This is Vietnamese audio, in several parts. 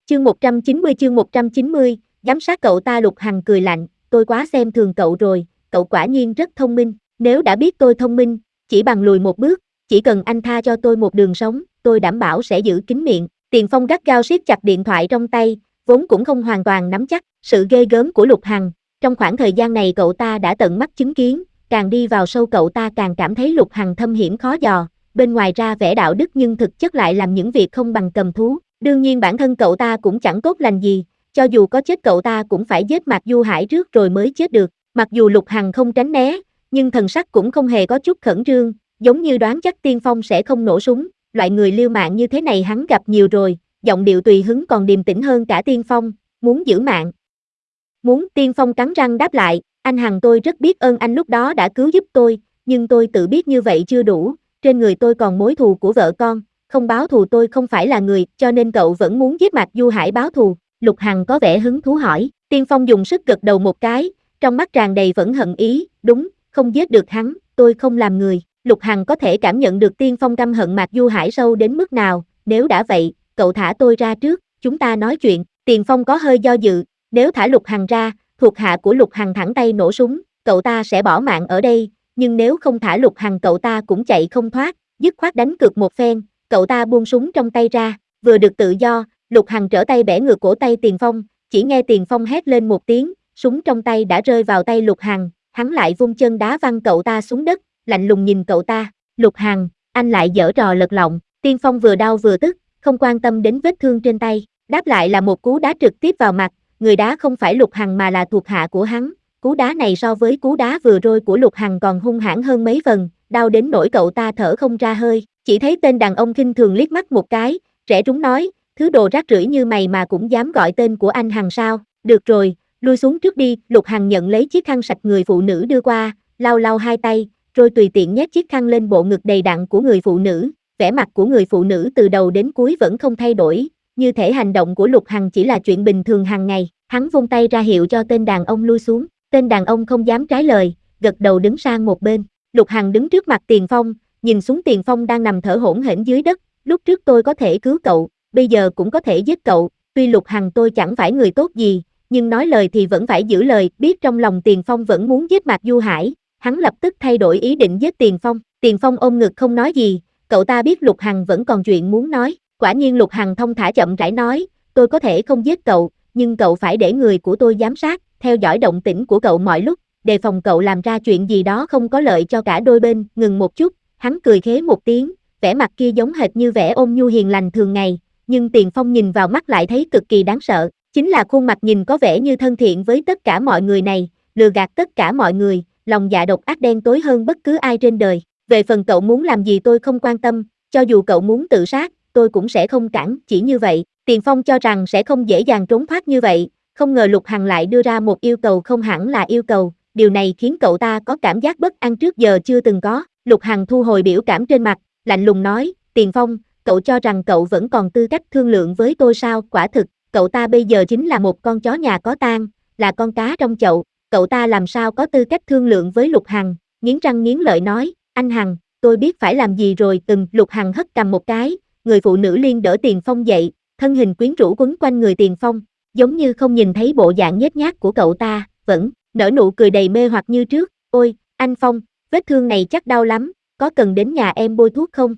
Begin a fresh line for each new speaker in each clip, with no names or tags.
Chương 190, giám sát cậu ta. Lục Hằng cười lạnh, tôi quá xem thường cậu rồi, cậu quả nhiên rất thông minh, nếu đã biết tôi thông minh, chỉ bằng lùi một bước, chỉ cần anh tha cho tôi một đường sống, tôi đảm bảo sẽ giữ kín miệng. Tiền Phong gắt gao siết chặt điện thoại trong tay, vốn cũng không hoàn toàn nắm chắc sự ghê gớm của Lục Hằng. Trong khoảng thời gian này cậu ta đã tận mắt chứng kiến, càng đi vào sâu cậu ta càng cảm thấy Lục Hằng thâm hiểm khó dò, bên ngoài ra vẻ đạo đức nhưng thực chất lại làm những việc không bằng cầm thú. Đương nhiên bản thân cậu ta cũng chẳng tốt lành gì, cho dù có chết cậu ta cũng phải giết Mạc Du Hải trước rồi mới chết được. Mặc dù Lục Hằng không tránh né, nhưng thần sắc cũng không hề có chút khẩn trương, giống như đoán chắc Tiên Phong sẽ không nổ súng. Loại người liều mạng như thế này hắn gặp nhiều rồi, giọng điệu tùy hứng còn điềm tĩnh hơn cả Tiên Phong. Muốn giữ mạng? Muốn. Tiên Phong cắn răng đáp lại, anh Hằng, tôi rất biết ơn anh lúc đó đã cứu giúp tôi, nhưng tôi tự biết như vậy chưa đủ, trên người tôi còn mối thù của vợ con, không báo thù tôi không phải là người, cho nên cậu vẫn muốn giết Mạc Du Hải báo thù. Lục Hằng có vẻ hứng thú hỏi. Tiên Phong dùng sức gật đầu một cái, trong mắt tràn đầy vẫn hận ý, đúng, không giết được hắn, tôi không làm người. Lục Hằng có thể cảm nhận được Tiên Phong căm hận Mạc Du Hải sâu đến mức nào, nếu đã vậy, cậu thả tôi ra trước, chúng ta nói chuyện. Tiền Phong có hơi do dự, nếu thả Lục Hằng ra, thuộc hạ của Lục Hằng thẳng tay nổ súng, cậu ta sẽ bỏ mạng ở đây, nhưng nếu không thả Lục Hằng cậu ta cũng chạy không thoát, dứt khoát đánh cược một phen. Cậu ta buông súng trong tay ra, vừa được tự do, Lục Hằng trở tay bẻ ngược cổ tay Tiền Phong, chỉ nghe Tiền Phong hét lên một tiếng, súng trong tay đã rơi vào tay Lục Hằng, hắn lại vung chân đá văng cậu ta xuống đất, lạnh lùng nhìn cậu ta. Lục Hằng, anh lại giở trò lật lọng. Tiên Phong vừa đau vừa tức, không quan tâm đến vết thương trên tay, đáp lại là một cú đá trực tiếp vào mặt. Người đá không phải Lục Hằng mà là thuộc hạ của hắn, cú đá này so với cú đá vừa rồi của Lục Hằng còn hung hãn hơn mấy phần, đau đến nỗi cậu ta thở không ra hơi, chỉ thấy tên đàn ông khinh thường liếc mắt một cái, rẻ rúng nói, thứ đồ rác rưởi như mày mà cũng dám gọi tên của anh Hằng sao, được rồi, lui xuống trước đi. Lục Hằng nhận lấy chiếc khăn sạch người phụ nữ đưa qua, lau lau hai tay, rồi tùy tiện nhét chiếc khăn lên bộ ngực đầy đặn của người phụ nữ, vẻ mặt của người phụ nữ từ đầu đến cuối vẫn không thay đổi, như thể hành động của Lục Hằng chỉ là chuyện bình thường hàng ngày. Hắn vung tay ra hiệu cho tên đàn ông lui xuống, tên đàn ông không dám trái lời, gật đầu đứng sang một bên. Lục Hằng đứng trước mặt Tiền Phong, nhìn xuống Tiền Phong đang nằm thở hổn hển dưới đất, lúc trước tôi có thể cứu cậu, bây giờ cũng có thể giết cậu, tuy Lục Hằng tôi chẳng phải người tốt gì, nhưng nói lời thì vẫn phải giữ lời, biết trong lòng Tiền Phong vẫn muốn giết Mạc Du Hải, hắn lập tức thay đổi ý định giết Tiền Phong. Tiền Phong ôm ngực không nói gì, cậu ta biết Lục Hằng vẫn còn chuyện muốn nói, quả nhiên Lục Hằng thong thả chậm rãi nói, tôi có thể không giết cậu, nhưng cậu phải để người của tôi giám sát, theo dõi động tĩnh của cậu mọi lúc, đề phòng cậu làm ra chuyện gì đó không có lợi cho cả đôi bên. Ngừng một chút, hắn cười khế một tiếng, vẻ mặt kia giống hệt như vẻ ôn nhu hiền lành thường ngày, nhưng Tiền Phong nhìn vào mắt lại thấy cực kỳ đáng sợ, chính là khuôn mặt nhìn có vẻ như thân thiện với tất cả mọi người này, lừa gạt tất cả mọi người, lòng dạ độc ác đen tối hơn bất cứ ai trên đời. Về phần cậu muốn làm gì tôi không quan tâm, cho dù cậu muốn tự sát, tôi cũng sẽ không cản, chỉ như vậy. Tiền Phong cho rằng sẽ không dễ dàng trốn thoát như vậy, không ngờ Lục Hằng lại đưa ra một yêu cầu không hẳn là yêu cầu, điều này khiến cậu ta có cảm giác bất an trước giờ chưa từng có. Lục Hằng thu hồi biểu cảm trên mặt, lạnh lùng nói, Tiền Phong, cậu cho rằng cậu vẫn còn tư cách thương lượng với tôi sao? Quả thực, cậu ta bây giờ chính là một con chó nhà có tang, là con cá trong chậu, cậu ta làm sao có tư cách thương lượng với Lục Hằng, nghiến răng nghiến lợi nói, anh Hằng, tôi biết phải làm gì rồi. Lục Hằng hất cằm một cái, người phụ nữ liên đỡ Tiền Phong dậy, thân hình quyến rũ quấn quanh người Tiền Phong, giống như không nhìn thấy bộ dạng nhếch nhác của cậu ta, vẫn nở nụ cười đầy mê hoặc như trước. Ôi, anh Phong, vết thương này chắc đau lắm, có cần đến nhà em bôi thuốc không?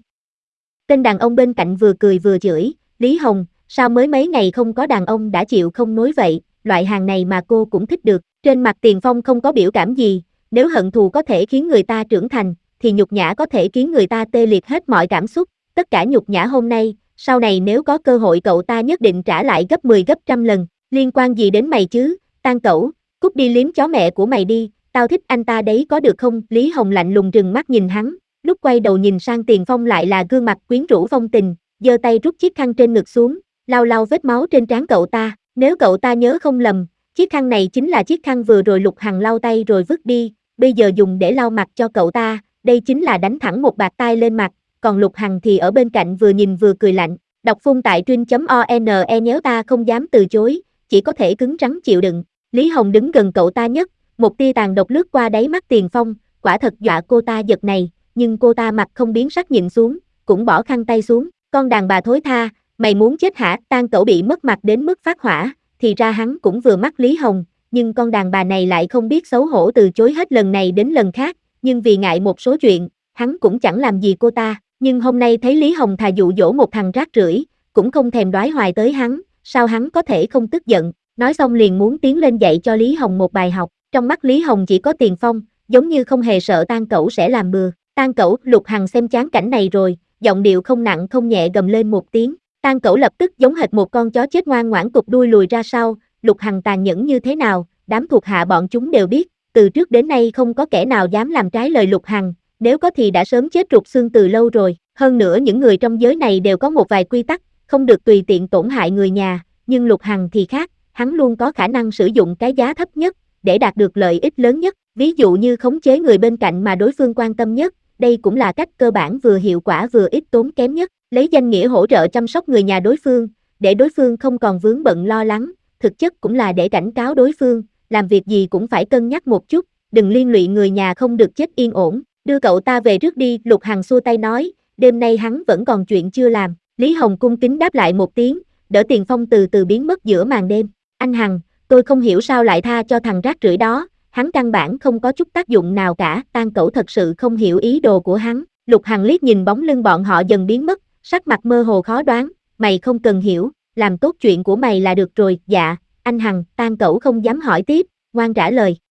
Tên đàn ông bên cạnh vừa cười vừa chửi, Lý Hồng, sao mới mấy ngày không có đàn ông đã chịu không nối vậy, loại hàng này mà cô cũng thích được. Trên mặt Tiền Phong không có biểu cảm gì, nếu hận thù có thể khiến người ta trưởng thành, thì nhục nhã có thể khiến người ta tê liệt hết mọi cảm xúc, tất cả nhục nhã hôm nay, sau này nếu có cơ hội cậu ta nhất định trả lại gấp 10 gấp trăm lần, liên quan gì đến mày chứ, tang cẩu, cút đi liếm chó mẹ của mày đi, tao thích anh ta đấy có được không? Lý Hồng lạnh lùng trừng mắt nhìn hắn, lúc quay đầu nhìn sang Tiền Phong lại là gương mặt quyến rũ phong tình, giơ tay rút chiếc khăn trên ngực xuống, lau lau vết máu trên trán cậu ta, nếu cậu ta nhớ không lầm, chiếc khăn này chính là chiếc khăn vừa rồi Lục Hằng lau tay rồi vứt đi, bây giờ dùng để lau mặt cho cậu ta, đây chính là đánh thẳng một bạt tai lên mặt, còn Lục Hằng thì ở bên cạnh vừa nhìn vừa cười lạnh. Đọc phun tại truyện.one nhéo ta không dám từ chối, chỉ có thể cứng rắn chịu đựng. Lý Hồng đứng gần cậu ta nhất, một tia tàn độc lướt qua đáy mắt Tiền Phong, quả thật dọa cô ta giật này, nhưng cô ta mặt không biến sắc nhịn xuống, cũng bỏ khăn tay xuống. Con đàn bà thối tha, Mày muốn chết hả? Tang Cẩu bị mất mặt đến mức phát hỏa, thì ra hắn cũng vừa mắt Lý Hồng, nhưng con đàn bà này lại không biết xấu hổ từ chối hết lần này đến lần khác, nhưng vì ngại một số chuyện, hắn cũng chẳng làm gì cô ta, nhưng hôm nay thấy Lý Hồng thà dụ dỗ một thằng rác rưởi, cũng không thèm đoái hoài tới hắn, sao hắn có thể không tức giận, nói xong liền muốn tiến lên dạy cho Lý Hồng một bài học, trong mắt Lý Hồng chỉ có Tiền Phong, giống như không hề sợ Tang Cẩu sẽ làm bừa. Tang Cẩu, Lục Hằng xem chán cảnh này rồi, giọng điệu không nặng không nhẹ gầm lên một tiếng. Tang Cẩu lập tức giống hệt một con chó chết ngoan ngoãn cụp đuôi lùi ra sau, Lục Hằng tàn nhẫn như thế nào, đám thuộc hạ bọn chúng đều biết, từ trước đến nay không có kẻ nào dám làm trái lời Lục Hằng, nếu có thì đã sớm chết rụt xương từ lâu rồi, hơn nữa những người trong giới này đều có một vài quy tắc, không được tùy tiện tổn hại người nhà, nhưng Lục Hằng thì khác, hắn luôn có khả năng sử dụng cái giá thấp nhất, để đạt được lợi ích lớn nhất, ví dụ như khống chế người bên cạnh mà đối phương quan tâm nhất, đây cũng là cách cơ bản vừa hiệu quả vừa ít tốn kém nhất, lấy danh nghĩa hỗ trợ chăm sóc người nhà đối phương, để đối phương không còn vướng bận lo lắng, thực chất cũng là để cảnh cáo đối phương, làm việc gì cũng phải cân nhắc một chút, đừng liên lụy người nhà không được chết yên ổn, đưa cậu ta về trước đi, Lục Hằng xua tay nói, đêm nay hắn vẫn còn chuyện chưa làm, Lý Hồng cung kính đáp lại một tiếng, đỡ Tiền Phong từ từ biến mất giữa màn đêm, anh Hằng, tôi không hiểu sao lại tha cho thằng rác rưởi đó, hắn căn bản không có chút tác dụng nào cả, Tang Cẩu thật sự không hiểu ý đồ của hắn, Lục Hằng liếc nhìn bóng lưng bọn họ dần biến mất, sắc mặt mơ hồ khó đoán, mày không cần hiểu, làm tốt chuyện của mày là được rồi, dạ, anh Hằng, Tang Cẩu không dám hỏi tiếp, ngoan trả lời.